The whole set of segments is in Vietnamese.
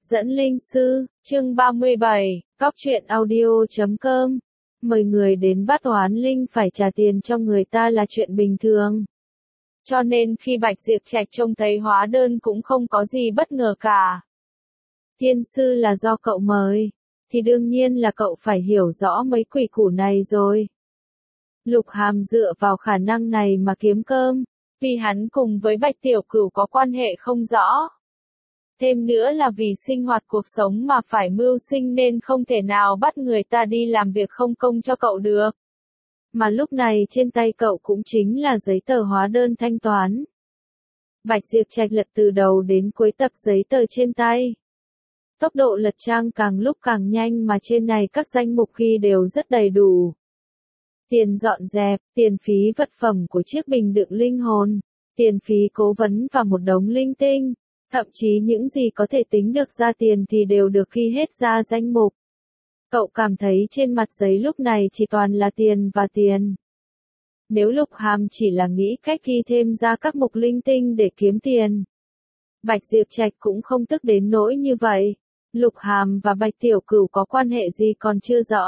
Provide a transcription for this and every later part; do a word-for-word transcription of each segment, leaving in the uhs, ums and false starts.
Dẫn linh sư, chương ba mươi bảy, cóc truyện audio chấm com. Mời người đến bắt oán linh phải trả tiền cho người ta là chuyện bình thường. Cho nên khi Bạch Diệp Trạch trông thấy hóa đơn cũng không có gì bất ngờ cả. Thiên sư là do cậu mời, thì đương nhiên là cậu phải hiểu rõ mấy quỷ củ này rồi. Lục Hàm dựa vào khả năng này mà kiếm cơm, vì hắn cùng với Bạch Tiểu Cửu có quan hệ không rõ. Thêm nữa là vì sinh hoạt cuộc sống mà phải mưu sinh nên không thể nào bắt người ta đi làm việc không công cho cậu được. Mà lúc này trên tay cậu cũng chính là giấy tờ hóa đơn thanh toán. Bạch Diệp Trạch lật từ đầu đến cuối tập giấy tờ trên tay. Tốc độ lật trang càng lúc càng nhanh mà trên này các danh mục ghi đều rất đầy đủ. Tiền dọn dẹp, tiền phí vật phẩm của chiếc bình đựng linh hồn, tiền phí cố vấn và một đống linh tinh. Thậm chí những gì có thể tính được ra tiền thì đều được ghi hết ra danh mục. Cậu cảm thấy trên mặt giấy lúc này chỉ toàn là tiền và tiền. Nếu Lục Hàm chỉ là nghĩ cách ghi thêm ra các mục linh tinh để kiếm tiền, Bạch Diệp Trạch cũng không tức đến nỗi như vậy. Lục Hàm và Bạch Tiểu Cửu có quan hệ gì còn chưa rõ.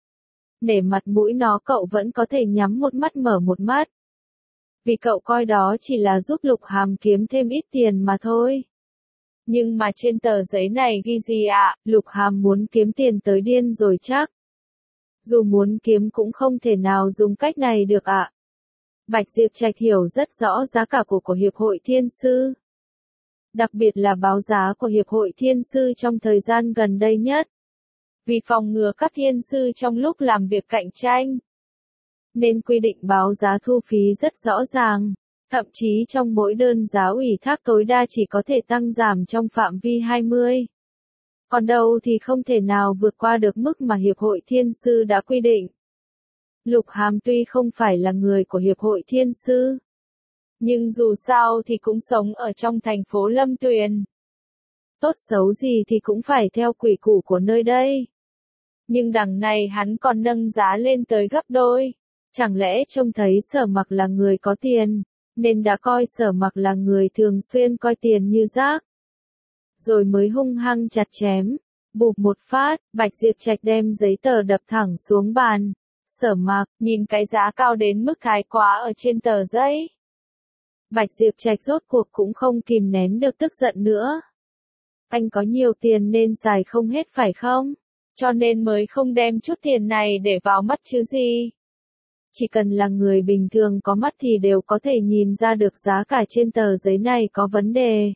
Nể mặt mũi nó cậu vẫn có thể nhắm một mắt mở một mắt. Vì cậu coi đó chỉ là giúp Lục Hàm kiếm thêm ít tiền mà thôi. Nhưng mà trên tờ giấy này ghi gì ạ? Lục Hàm muốn kiếm tiền tới điên rồi chắc. Dù muốn kiếm cũng không thể nào dùng cách này được ạ. Bạch Diệp Trạch hiểu rất rõ giá cả của của Hiệp hội Thiên Sư. Đặc biệt là báo giá của Hiệp hội Thiên Sư trong thời gian gần đây nhất. Vì phòng ngừa các thiên sư trong lúc làm việc cạnh tranh, nên quy định báo giá thu phí rất rõ ràng, thậm chí trong mỗi đơn giá ủy thác tối đa chỉ có thể tăng giảm trong phạm vi hai mươi. Còn đâu thì không thể nào vượt qua được mức mà Hiệp hội Thiên Sư đã quy định. Lục Hàm tuy không phải là người của Hiệp hội Thiên Sư, nhưng dù sao thì cũng sống ở trong thành phố Lâm Tuyền. Tốt xấu gì thì cũng phải theo quy củ của nơi đây. Nhưng đằng này hắn còn nâng giá lên tới gấp đôi. Chẳng lẽ trông thấy Sở Mặc là người có tiền, nên đã coi Sở Mặc là người thường xuyên coi tiền như rác. Rồi mới hung hăng chặt chém, bụp một phát, Bạch Diệp Trạch đem giấy tờ đập thẳng xuống bàn. Sở Mặc, nhìn cái giá cao đến mức thái quá ở trên tờ giấy. Bạch Diệp Trạch rốt cuộc cũng không kìm nén được tức giận nữa. Anh có nhiều tiền nên xài không hết phải không? Cho nên mới không đem chút tiền này để vào mắt chứ gì. Chỉ cần là người bình thường có mắt thì đều có thể nhìn ra được giá cả trên tờ giấy này có vấn đề.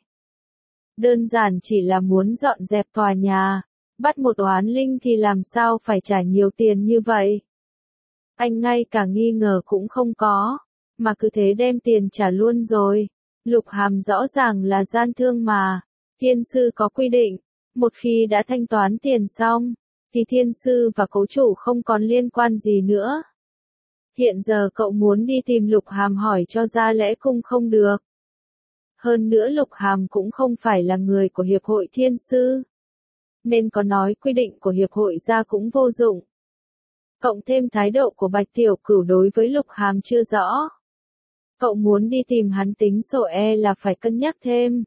Đơn giản chỉ là muốn dọn dẹp tòa nhà, bắt một oán linh thì làm sao phải trả nhiều tiền như vậy. Anh ngay cả nghi ngờ cũng không có, mà cứ thế đem tiền trả luôn rồi. Lục Hàm rõ ràng là gian thương mà. Thiên sư có quy định, một khi đã thanh toán tiền xong, thì thiên sư và cố chủ không còn liên quan gì nữa. Hiện giờ cậu muốn đi tìm Lục Hàm hỏi cho ra lẽ cung không được. Hơn nữa Lục Hàm cũng không phải là người của Hiệp hội Thiên Sư, nên có nói quy định của Hiệp hội ra cũng vô dụng. Cộng thêm thái độ của Bạch Tiểu Cửu đối với Lục Hàm chưa rõ. Cậu muốn đi tìm hắn tính sổ e là phải cân nhắc thêm.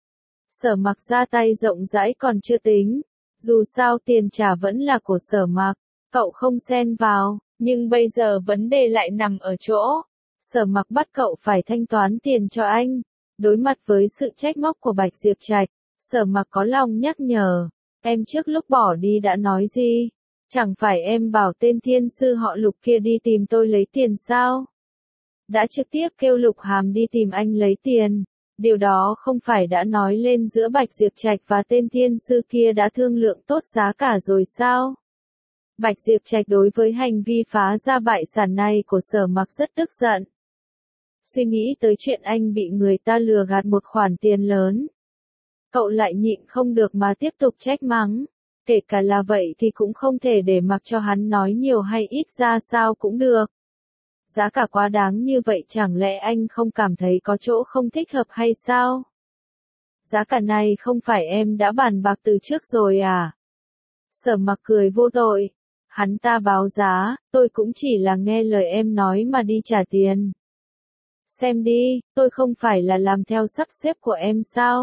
Sở Mặc ra tay rộng rãi còn chưa tính. Dù sao tiền trả vẫn là của Sở Mặc, cậu không xen vào, nhưng bây giờ vấn đề lại nằm ở chỗ. Sở Mặc bắt cậu phải thanh toán tiền cho anh. Đối mặt với sự trách móc của Bạch Diệp Trạch, Sở Mặc có lòng nhắc nhở. Em trước lúc bỏ đi đã nói gì? Chẳng phải em bảo tên thiên sư họ Lục kia đi tìm tôi lấy tiền sao? Đã trực tiếp kêu Lục Hàm đi tìm anh lấy tiền. Điều đó không phải đã nói lên giữa Bạch Diệp Trạch và tên thiên sư kia đã thương lượng tốt giá cả rồi sao? Bạch Diệp Trạch đối với hành vi phá ra bại sản này của Sở Mặc rất tức giận. Suy nghĩ tới chuyện anh bị người ta lừa gạt một khoản tiền lớn. Cậu lại nhịn không được mà tiếp tục trách mắng. Kể cả là vậy thì cũng không thể để mặc cho hắn nói nhiều hay ít ra sao cũng được. Giá cả quá đáng như vậy chẳng lẽ anh không cảm thấy có chỗ không thích hợp hay sao? Giá cả này không phải em đã bàn bạc từ trước rồi à? Sở Mặc cười vô tội. Hắn ta báo giá, tôi cũng chỉ là nghe lời em nói mà đi trả tiền. Xem đi, tôi không phải là làm theo sắp xếp của em sao?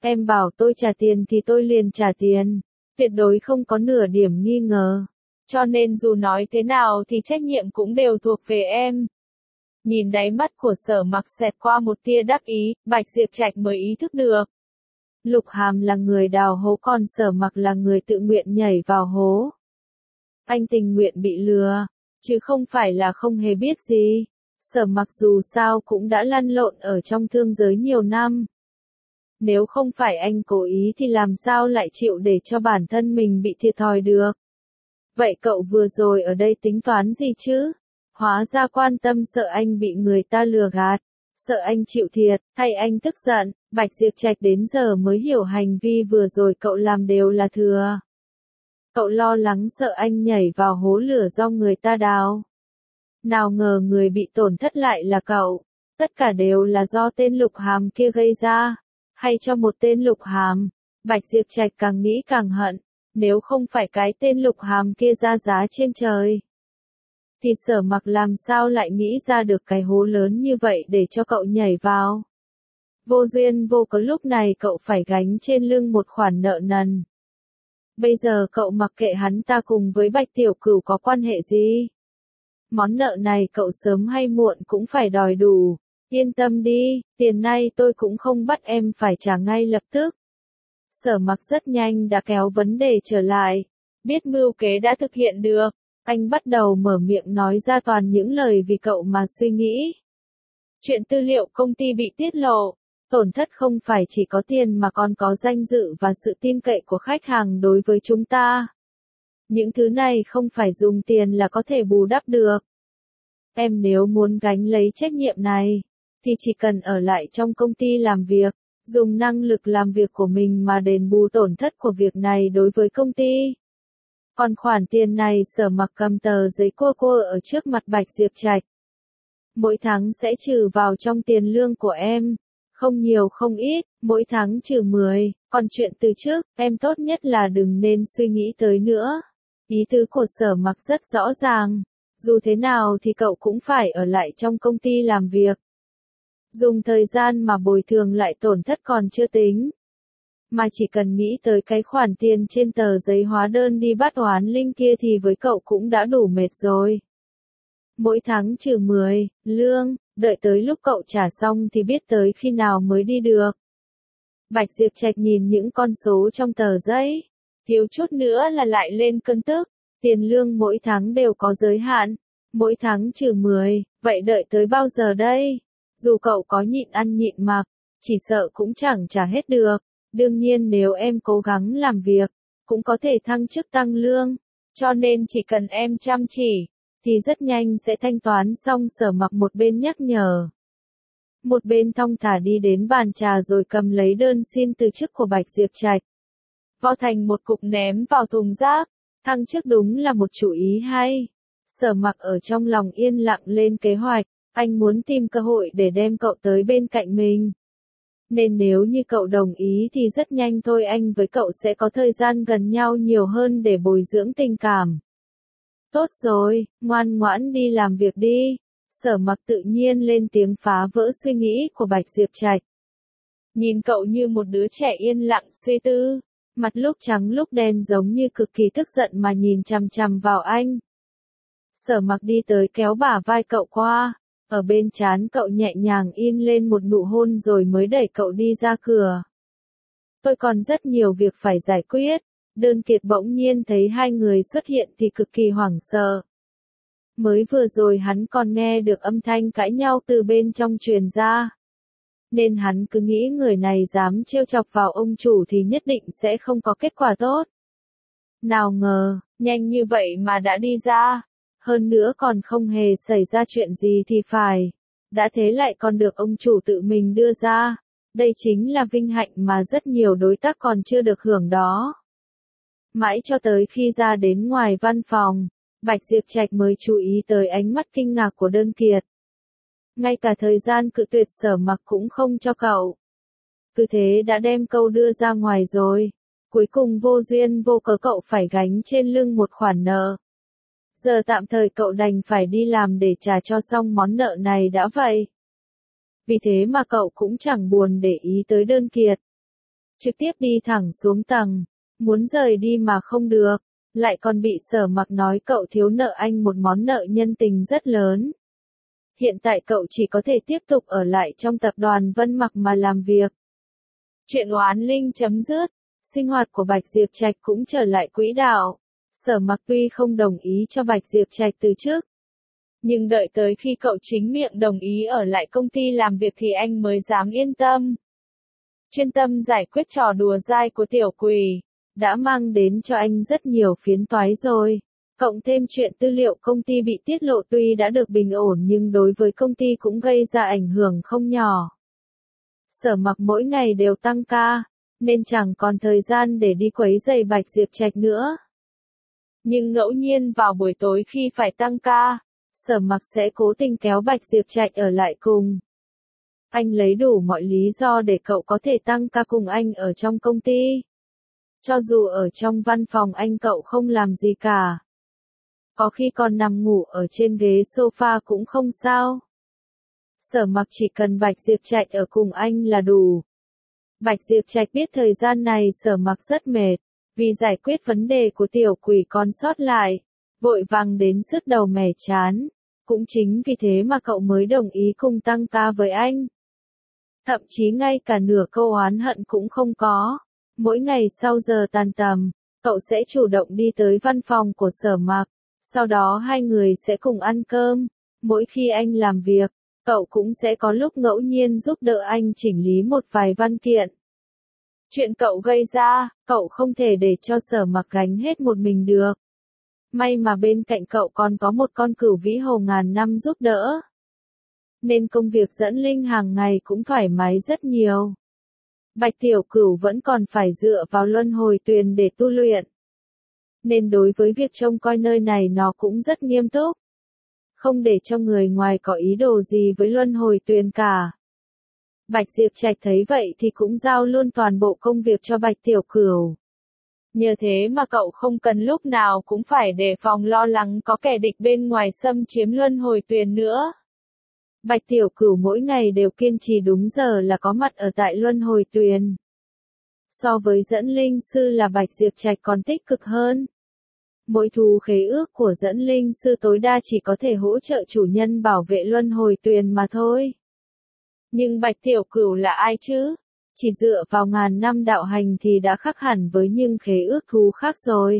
Em bảo tôi trả tiền thì tôi liền trả tiền. Tuyệt đối không có nửa điểm nghi ngờ. Cho nên dù nói thế nào thì trách nhiệm cũng đều thuộc về em. Nhìn đáy mắt của Sở Mặc xẹt qua một tia đắc ý, Bạch Diệp Trạch mới ý thức được. Lục Hàm là người đào hố còn Sở Mặc là người tự nguyện nhảy vào hố. Anh tình nguyện bị lừa, chứ không phải là không hề biết gì. Sở Mặc dù sao cũng đã lăn lộn ở trong thương giới nhiều năm. Nếu không phải anh cố ý thì làm sao lại chịu để cho bản thân mình bị thiệt thòi được. Vậy cậu vừa rồi ở đây tính toán gì chứ? Hóa ra quan tâm sợ anh bị người ta lừa gạt, sợ anh chịu thiệt, hay anh tức giận. Bạch Diệp Trạch đến giờ mới hiểu hành vi vừa rồi cậu làm đều là thừa. Cậu lo lắng sợ anh nhảy vào hố lửa do người ta đào. Nào ngờ người bị tổn thất lại là cậu. Tất cả đều là do tên Lục Hàm kia gây ra. Hay cho một tên Lục Hàm. Bạch Diệp Trạch càng nghĩ càng hận. Nếu không phải cái tên Lục Hàm kia ra giá trên trời, thì Sở Mặc làm sao lại nghĩ ra được cái hố lớn như vậy để cho cậu nhảy vào. Vô duyên vô cớ lúc này cậu phải gánh trên lưng một khoản nợ nần. Bây giờ cậu mặc kệ hắn ta cùng với Bạch Tiểu Cửu có quan hệ gì. Món nợ này cậu sớm hay muộn cũng phải đòi đủ. Yên tâm đi, tiền này tôi cũng không bắt em phải trả ngay lập tức. Sở Mặc rất nhanh đã kéo vấn đề trở lại. Biết mưu kế đã thực hiện được, anh bắt đầu mở miệng nói ra toàn những lời vì cậu mà suy nghĩ. Chuyện tư liệu công ty bị tiết lộ, tổn thất không phải chỉ có tiền mà còn có danh dự và sự tin cậy của khách hàng đối với chúng ta. Những thứ này không phải dùng tiền là có thể bù đắp được. Em nếu muốn gánh lấy trách nhiệm này, thì chỉ cần ở lại trong công ty làm việc, dùng năng lực làm việc của mình mà đền bù tổn thất của việc này đối với công ty. Còn khoản tiền này Sở Mặc cầm tờ giấy cua cua ở trước mặt Bạch Diệp Trạch. Mỗi tháng sẽ trừ vào trong tiền lương của em. Không nhiều không ít, mỗi tháng trừ mười, còn chuyện từ trước, em tốt nhất là đừng nên suy nghĩ tới nữa. Ý tứ của Sở Mặc rất rõ ràng. Dù thế nào thì cậu cũng phải ở lại trong công ty làm việc. Dùng thời gian mà bồi thường lại tổn thất còn chưa tính. Mà chỉ cần nghĩ tới cái khoản tiền trên tờ giấy hóa đơn đi bắt oán linh kia thì với cậu cũng đã đủ mệt rồi. Mỗi tháng trừ mười, lương, đợi tới lúc cậu trả xong thì biết tới khi nào mới đi được. Bạch Diệp Trạch nhìn những con số trong tờ giấy, thiếu chút nữa là lại lên cơn tức. Tiền lương mỗi tháng đều có giới hạn, mỗi tháng trừ mười, vậy đợi tới bao giờ đây? Dù cậu có nhịn ăn nhịn mặc, chỉ sợ cũng chẳng trả hết được. Đương nhiên nếu em cố gắng làm việc, cũng có thể thăng chức tăng lương. Cho nên chỉ cần em chăm chỉ, thì rất nhanh sẽ thanh toán xong. Sở Mặc một bên nhắc nhở, một bên thong thả đi đến bàn trà rồi cầm lấy đơn xin từ chức của Bạch Diệp Trạch. Vò thành một cục ném vào thùng rác. Thăng chức đúng là một chủ ý hay. Sở Mặc ở trong lòng yên lặng lên kế hoạch. Anh muốn tìm cơ hội để đem cậu tới bên cạnh mình. Nên nếu như cậu đồng ý thì rất nhanh thôi anh với cậu sẽ có thời gian gần nhau nhiều hơn để bồi dưỡng tình cảm. Tốt rồi, ngoan ngoãn đi làm việc đi. Sở Mặc tự nhiên lên tiếng phá vỡ suy nghĩ của Bạch Diệp Trạch. Nhìn cậu như một đứa trẻ yên lặng suy tư, mặt lúc trắng lúc đen giống như cực kỳ tức giận mà nhìn chằm chằm vào anh. Sở Mặc đi tới kéo bả vai cậu qua, ở bên trán cậu nhẹ nhàng in lên một nụ hôn rồi mới đẩy cậu đi ra cửa. Tôi còn rất nhiều việc phải giải quyết. Đơn Kiệt bỗng nhiên thấy hai người xuất hiện thì cực kỳ hoảng sợ. Mới vừa rồi hắn còn nghe được âm thanh cãi nhau từ bên trong truyền ra. Nên hắn cứ nghĩ người này dám trêu chọc vào ông chủ thì nhất định sẽ không có kết quả tốt. Nào ngờ, nhanh như vậy mà đã đi ra. Hơn nữa còn không hề xảy ra chuyện gì thì phải. Đã thế lại còn được ông chủ tự mình đưa ra. Đây chính là vinh hạnh mà rất nhiều đối tác còn chưa được hưởng đó. Mãi cho tới khi ra đến ngoài văn phòng, Bạch Diệp Trạch mới chú ý tới ánh mắt kinh ngạc của Đơn Kiệt. Ngay cả thời gian cự tuyệt Sở Mặc cũng không cho cậu. Cứ thế đã đem câu đưa ra ngoài rồi. Cuối cùng vô duyên vô cớ cậu phải gánh trên lưng một khoản nợ. Giờ tạm thời cậu đành phải đi làm để trả cho xong món nợ này đã vậy. Vì thế mà cậu cũng chẳng buồn để ý tới Đơn Kiệt. trực tiếp đi thẳng xuống tầng, muốn rời đi mà không được, lại còn bị Sở Mặc nói cậu thiếu nợ anh một món nợ nhân tình rất lớn. Hiện tại cậu chỉ có thể tiếp tục ở lại trong tập đoàn Vân Mặc mà làm việc. Chuyện oán linh chấm dứt, sinh hoạt của Bạch Diệp Trạch cũng trở lại quỹ đạo. Sở Mặc tuy không đồng ý cho Bạch Diệp Trạch từ chức, nhưng đợi tới khi cậu chính miệng đồng ý ở lại công ty làm việc thì anh mới dám yên tâm. Chuyên tâm giải quyết trò đùa dai của tiểu quỷ, đã mang đến cho anh rất nhiều phiến toái rồi. Cộng thêm chuyện tư liệu công ty bị tiết lộ tuy đã được bình ổn nhưng đối với công ty cũng gây ra ảnh hưởng không nhỏ. Sở Mặc mỗi ngày đều tăng ca, nên chẳng còn thời gian để đi quấy rầy Bạch Diệp Trạch nữa. Nhưng ngẫu nhiên vào buổi tối khi phải tăng ca, Sở Mặc sẽ cố tình kéo Bạch Diệp Trạch ở lại cùng. Anh lấy đủ mọi lý do để cậu có thể tăng ca cùng anh ở trong công ty. Cho dù ở trong văn phòng anh cậu không làm gì cả. Có khi còn nằm ngủ ở trên ghế sofa cũng không sao. Sở Mặc chỉ cần Bạch Diệp Trạch ở cùng anh là đủ. Bạch Diệp Trạch biết thời gian này Sở Mặc rất mệt, vì giải quyết vấn đề của tiểu quỷ còn sót lại, vội vàng đến sứt đầu mẻ chán. Cũng chính vì thế mà cậu mới đồng ý cùng tăng ca với anh. Thậm chí ngay cả nửa câu oán hận cũng không có. Mỗi ngày sau giờ tan tầm, cậu sẽ chủ động đi tới văn phòng của Sở Mặc, sau đó hai người sẽ cùng ăn cơm. Mỗi khi anh làm việc, cậu cũng sẽ có lúc ngẫu nhiên giúp đỡ anh chỉnh lý một vài văn kiện. Chuyện cậu gây ra, cậu không thể để cho Sở Mặc gánh hết một mình được. May mà bên cạnh cậu còn có một con cửu vĩ hồ ngàn năm giúp đỡ. Nên công việc dẫn linh hàng ngày cũng thoải mái rất nhiều. Bạch Tiểu Cửu vẫn còn phải dựa vào luân hồi tuyền để tu luyện. Nên đối với việc trông coi nơi này nó cũng rất nghiêm túc. Không để cho người ngoài có ý đồ gì với luân hồi tuyền cả. Bạch Diệp Trạch thấy vậy thì cũng giao luôn toàn bộ công việc cho Bạch Tiểu Cửu. Nhờ thế mà cậu không cần lúc nào cũng phải đề phòng lo lắng có kẻ địch bên ngoài xâm chiếm luân hồi tuyền nữa. Bạch Tiểu Cửu mỗi ngày đều kiên trì đúng giờ là có mặt ở tại luân hồi tuyền. So với dẫn linh sư là Bạch Diệp Trạch còn tích cực hơn. Mỗi thú khế ước của dẫn linh sư tối đa chỉ có thể hỗ trợ chủ nhân bảo vệ luân hồi tuyền mà thôi. Nhưng Bạch Tiểu Cửu là ai chứ? Chỉ dựa vào ngàn năm đạo hành thì đã khác hẳn với những khế ước thú khác rồi.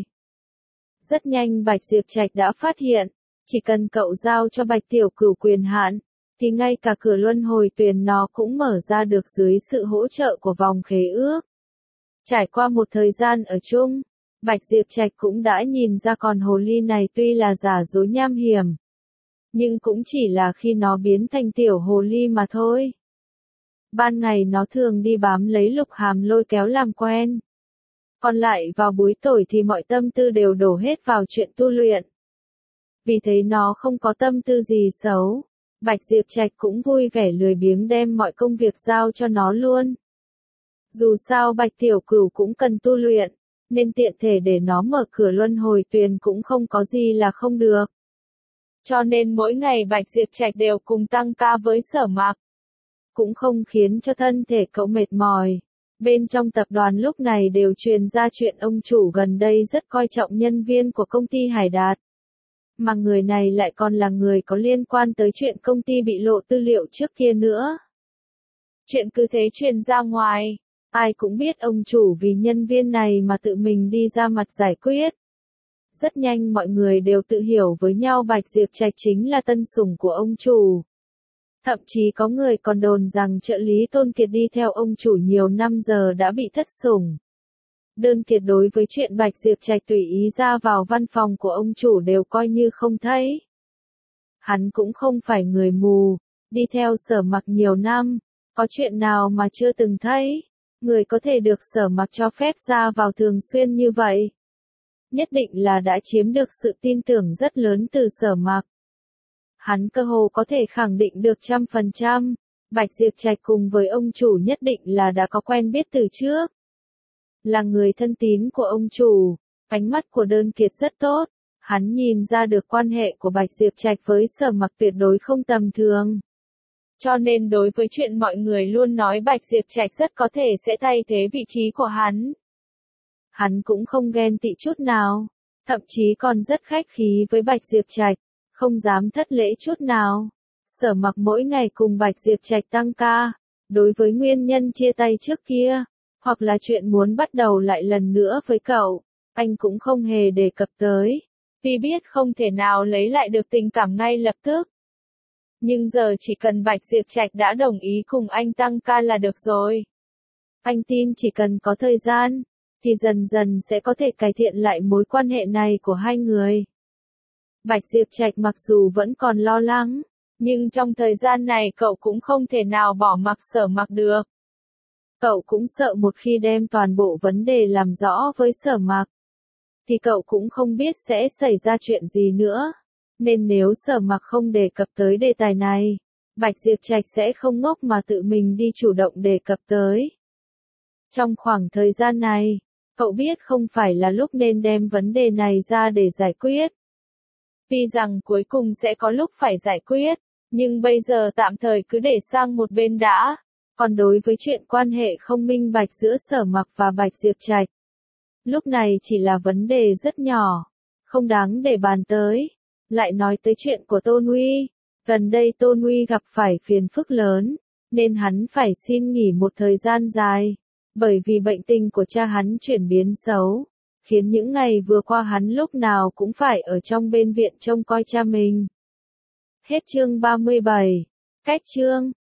Rất nhanh Bạch Diệp Trạch đã phát hiện, chỉ cần cậu giao cho Bạch Tiểu Cửu quyền hạn, thì ngay cả cửa luân hồi tuyền nó cũng mở ra được dưới sự hỗ trợ của vòng khế ước. Trải qua một thời gian ở chung, Bạch Diệp Trạch cũng đã nhìn ra con hồ ly này tuy là giả dối nham hiểm, nhưng cũng chỉ là khi nó biến thành tiểu hồ ly mà thôi. Ban ngày nó thường đi bám lấy Lục Hàm lôi kéo làm quen. Còn lại vào buổi tối thì mọi tâm tư đều đổ hết vào chuyện tu luyện. Vì thế nó không có tâm tư gì xấu. Bạch Diệp Trạch cũng vui vẻ lười biếng đem mọi công việc giao cho nó luôn. Dù sao Bạch Tiểu Cửu cũng cần tu luyện, nên tiện thể để nó mở cửa luân hồi tuyền cũng không có gì là không được. Cho nên mỗi ngày Bạch Diệp Trạch đều cùng tăng ca với Sở Mặc. Cũng không khiến cho thân thể cậu mệt mỏi. Bên trong tập đoàn lúc này đều truyền ra chuyện ông chủ gần đây rất coi trọng nhân viên của công ty Hải Đạt. Mà người này lại còn là người có liên quan tới chuyện công ty bị lộ tư liệu trước kia nữa. Chuyện cứ thế truyền ra ngoài, ai cũng biết ông chủ vì nhân viên này mà tự mình đi ra mặt giải quyết. Rất nhanh mọi người đều tự hiểu với nhau Bạch Diệp Trạch chính là tân sủng của ông chủ. Thậm chí có người còn đồn rằng trợ lý Tôn Kiệt đi theo ông chủ nhiều năm giờ đã bị thất sủng. Đơn Kiệt đối với chuyện Bạch Diệp Trạch tùy ý ra vào văn phòng của ông chủ đều coi như không thấy. Hắn cũng không phải người mù, đi theo Sở Mặc nhiều năm, có chuyện nào mà chưa từng thấy. Người có thể được Sở Mặc cho phép ra vào thường xuyên như vậy. Nhất định là đã chiếm được sự tin tưởng rất lớn từ Sở Mặc. Hắn cơ hồ có thể khẳng định được trăm phần trăm, Bạch Diệp Trạch cùng với ông chủ nhất định là đã có quen biết từ trước. Là người thân tín của ông chủ, ánh mắt của Đơn Kiệt rất tốt, hắn nhìn ra được quan hệ của Bạch Diệp Trạch với Sở Mặc tuyệt đối không tầm thường. Cho nên đối với chuyện mọi người luôn nói Bạch Diệp Trạch rất có thể sẽ thay thế vị trí của hắn. Hắn cũng không ghen tị chút nào, thậm chí còn rất khách khí với Bạch Diệp Trạch, không dám thất lễ chút nào. Sở Mặc mỗi ngày cùng Bạch Diệp Trạch tăng ca, đối với nguyên nhân chia tay trước kia, hoặc là chuyện muốn bắt đầu lại lần nữa với cậu, anh cũng không hề đề cập tới, vì biết không thể nào lấy lại được tình cảm ngay lập tức. Nhưng giờ chỉ cần Bạch Diệp Trạch đã đồng ý cùng anh tăng ca là được rồi. Anh tin chỉ cần có thời gian, thì dần dần sẽ có thể cải thiện lại mối quan hệ này của hai người. Bạch Diệp Trạch mặc dù vẫn còn lo lắng, nhưng trong thời gian này cậu cũng không thể nào bỏ mặc Sở Mặc được. Cậu cũng sợ một khi đem toàn bộ vấn đề làm rõ với Sở Mặc, thì cậu cũng không biết sẽ xảy ra chuyện gì nữa. Nên nếu Sở Mặc không đề cập tới đề tài này, Bạch Diệp Trạch sẽ không ngốc mà tự mình đi chủ động đề cập tới. Trong khoảng thời gian này, cậu biết không phải là lúc nên đem vấn đề này ra để giải quyết. Tuy rằng cuối cùng sẽ có lúc phải giải quyết, nhưng bây giờ tạm thời cứ để sang một bên đã. Còn đối với chuyện quan hệ không minh bạch giữa Sở Mặc và Bạch Diệp Trạch, lúc này chỉ là vấn đề rất nhỏ, không đáng để bàn tới. Lại nói tới chuyện của Tôn Uy, gần đây Tôn Uy gặp phải phiền phức lớn, nên hắn phải xin nghỉ một thời gian dài, bởi vì bệnh tình của cha hắn chuyển biến xấu, khiến những ngày vừa qua hắn lúc nào cũng phải ở trong bên viện trông coi cha mình. Hết chương ba mươi bảy. Cách chương